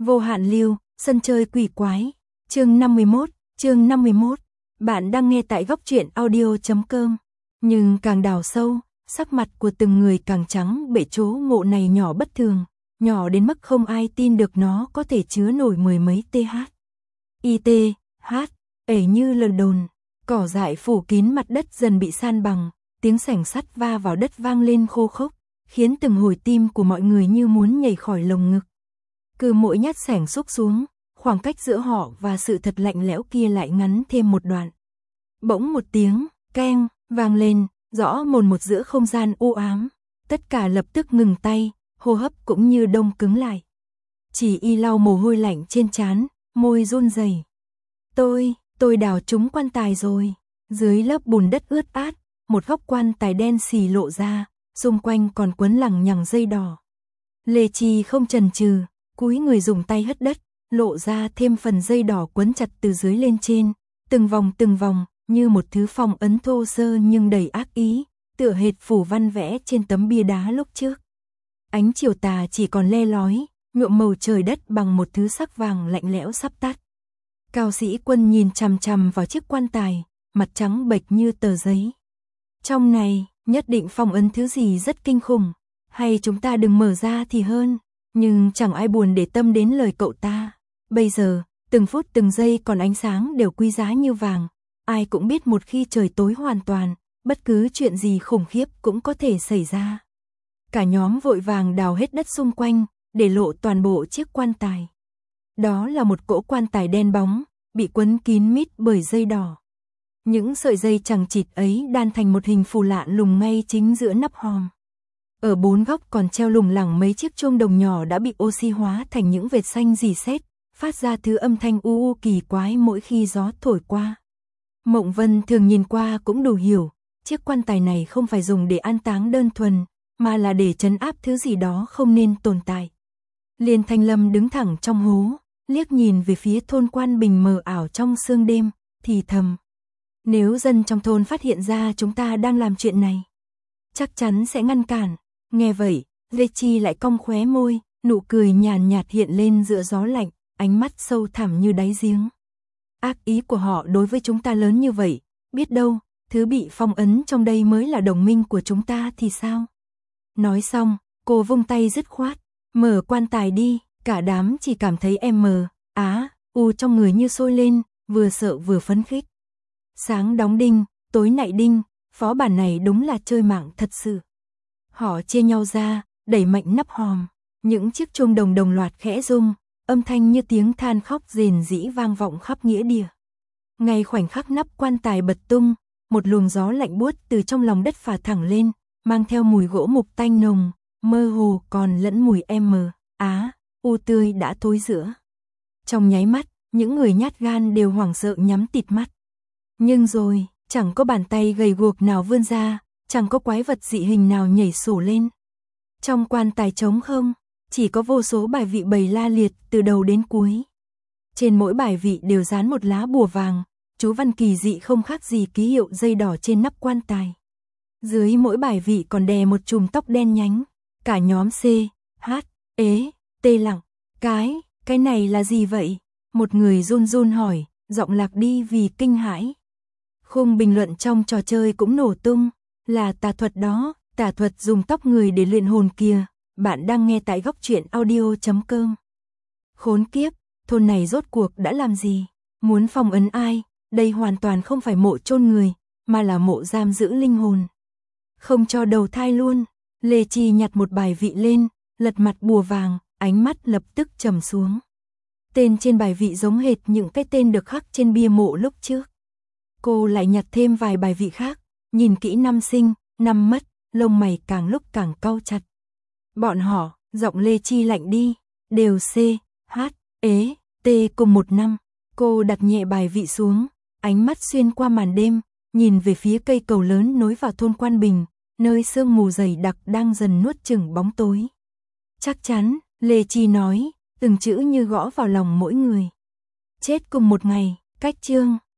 Vô hạn lưu, sân chơi quỷ quái. Chương 51. Bạn đang nghe tại góc truyện audio.com. Nhưng càng đào sâu, sắc mặt của từng người càng trắng bệ, chỗ ngộ này nhỏ bất thường, nhỏ đến mức không ai tin được nó có thể chứa nổi mười mấy th. Ể như lời đồn. Cỏ dại phủ kín mặt đất dần bị san bằng, tiếng sảnh sắt va vào đất vang lên khô khốc, khiến từng hồi tim của mọi người như muốn nhảy khỏi lồng ngực. Cứ mỗi nhát sảnh xúc xuống, khoảng cách giữa họ và sự thật lạnh lẽo kia lại ngắn thêm một đoạn. Bỗng một tiếng keng vang lên, rõ mồn một giữa không gian u ám. Tất cả lập tức ngừng tay, hô hấp cũng như đông cứng lại. Chỉ y lau mồ hôi lạnh trên trán, môi run rẩy. Tôi đào trúng quan tài rồi. Dưới lớp bùn đất ướt át, một góc quan tài đen xì lộ ra, xung quanh còn quấn lằng nhằng dây đỏ. Lê Chi không chần chừ, cúi người dùng tay hất đất, lộ ra thêm phần dây đỏ quấn chặt từ dưới lên trên, từng vòng, như một thứ phong ấn thô sơ nhưng đầy ác ý, tựa hệt phủ văn vẽ trên tấm bia đá lúc trước. Ánh chiều tà chỉ còn le lói, nhuộm màu trời đất bằng một thứ sắc vàng lạnh lẽo sắp tắt. Cao Sĩ Quân nhìn chằm chằm vào chiếc quan tài, mặt trắng bệch như tờ giấy. Trong này, nhất định phong ấn thứ gì rất kinh khủng, hay chúng ta đừng mở ra thì hơn. Nhưng chẳng ai buồn để tâm đến lời cậu ta. Bây giờ, từng phút từng giây còn ánh sáng đều quý giá như vàng. Ai cũng biết một khi trời tối hoàn toàn, bất cứ chuyện gì khủng khiếp cũng có thể xảy ra. Cả nhóm vội vàng đào hết đất xung quanh, để lộ toàn bộ chiếc quan tài. Đó là một cỗ quan tài đen bóng, bị quấn kín mít bởi dây đỏ. Những sợi dây chằng chịt ấy đan thành một hình phù lạ lùng ngay chính giữa nắp hòm. Ở bốn góc còn treo lủng lẳng mấy chiếc chuông đồng nhỏ đã bị oxy hóa thành những vệt xanh rỉ sét, phát ra thứ âm thanh u u kỳ quái mỗi khi gió thổi qua. Mộng Vân thường nhìn qua cũng đủ hiểu, chiếc quan tài này không phải dùng để an táng đơn thuần, mà là để trấn áp thứ gì đó không nên tồn tại. Liên Thanh Lâm đứng thẳng trong hố, liếc nhìn về phía thôn Quan Bình mờ ảo trong sương đêm, thì thầm. Nếu dân trong thôn phát hiện ra chúng ta đang làm chuyện này, chắc chắn sẽ ngăn cản. Nghe vậy, Lê Chi lại cong khóe môi, nụ cười nhàn nhạt hiện lên giữa gió lạnh, ánh mắt sâu thẳm như đáy giếng. Ác ý của họ đối với chúng ta lớn như vậy, biết đâu, thứ bị phong ấn trong đây mới là đồng minh của chúng ta thì sao? Nói xong, cô vung tay dứt khoát, mở quan tài đi, cả đám chỉ cảm thấy trong người như sôi lên, vừa sợ vừa phấn khích. Sáng đóng đinh, tối nạy đinh, phó bản này đúng là chơi mạng thật sự. Họ chia nhau ra, đẩy mạnh nắp hòm, những chiếc chuông đồng đồng loạt khẽ rung, âm thanh như tiếng than khóc rền rĩ vang vọng khắp nghĩa địa. Ngay khoảnh khắc nắp quan tài bật tung, một luồng gió lạnh buốt từ trong lòng đất phả thẳng lên, mang theo mùi gỗ mục tanh nồng, mơ hồ còn lẫn mùi tươi đã thối rữa. Trong nháy mắt, những người nhát gan đều hoảng sợ nhắm tịt mắt. Nhưng rồi, chẳng có bàn tay gầy guộc nào vươn ra, chẳng có quái vật dị hình nào nhảy sổ lên. Trong quan tài trống không, chỉ có vô số bài vị bày la liệt từ đầu đến cuối. Trên mỗi bài vị đều dán một lá bùa vàng, chú văn kỳ dị không khác gì ký hiệu dây đỏ trên nắp quan tài. Dưới mỗi bài vị còn đè một chùm tóc đen nhánh. Cả nhóm lặng. Cái này là gì vậy? Một người run run hỏi, giọng lạc đi vì kinh hãi. Khung bình luận trong trò chơi cũng nổ tung, là tà thuật đó, tà thuật dùng tóc người để luyện hồn kìa. Bạn đang nghe tại góc truyện audio.com. Khốn kiếp, thôn này rốt cuộc đã làm gì? Muốn phong ấn ai? Đây hoàn toàn không phải mộ chôn người, mà là mộ giam giữ linh hồn. Không cho đầu thai luôn. Lê Chi nhặt một bài vị lên, lật mặt bùa vàng, ánh mắt lập tức trầm xuống. Tên trên bài vị giống hệt những cái tên được khắc trên bia mộ lúc trước. Cô lại nhặt thêm vài bài vị khác, nhìn kỹ năm sinh, năm mất, lông mày càng lúc càng cau chặt. Bọn họ, giọng Lê Chi lạnh đi, đều cùng một năm. Cô đặt nhẹ bài vị xuống, ánh mắt xuyên qua màn đêm, nhìn về phía cây cầu lớn nối vào thôn Quan Bình, nơi sương mù dày đặc đang dần nuốt chửng bóng tối. Chắc chắn, Lê Chi nói, từng chữ như gõ vào lòng mỗi người. Chết cùng một ngày, cách chương.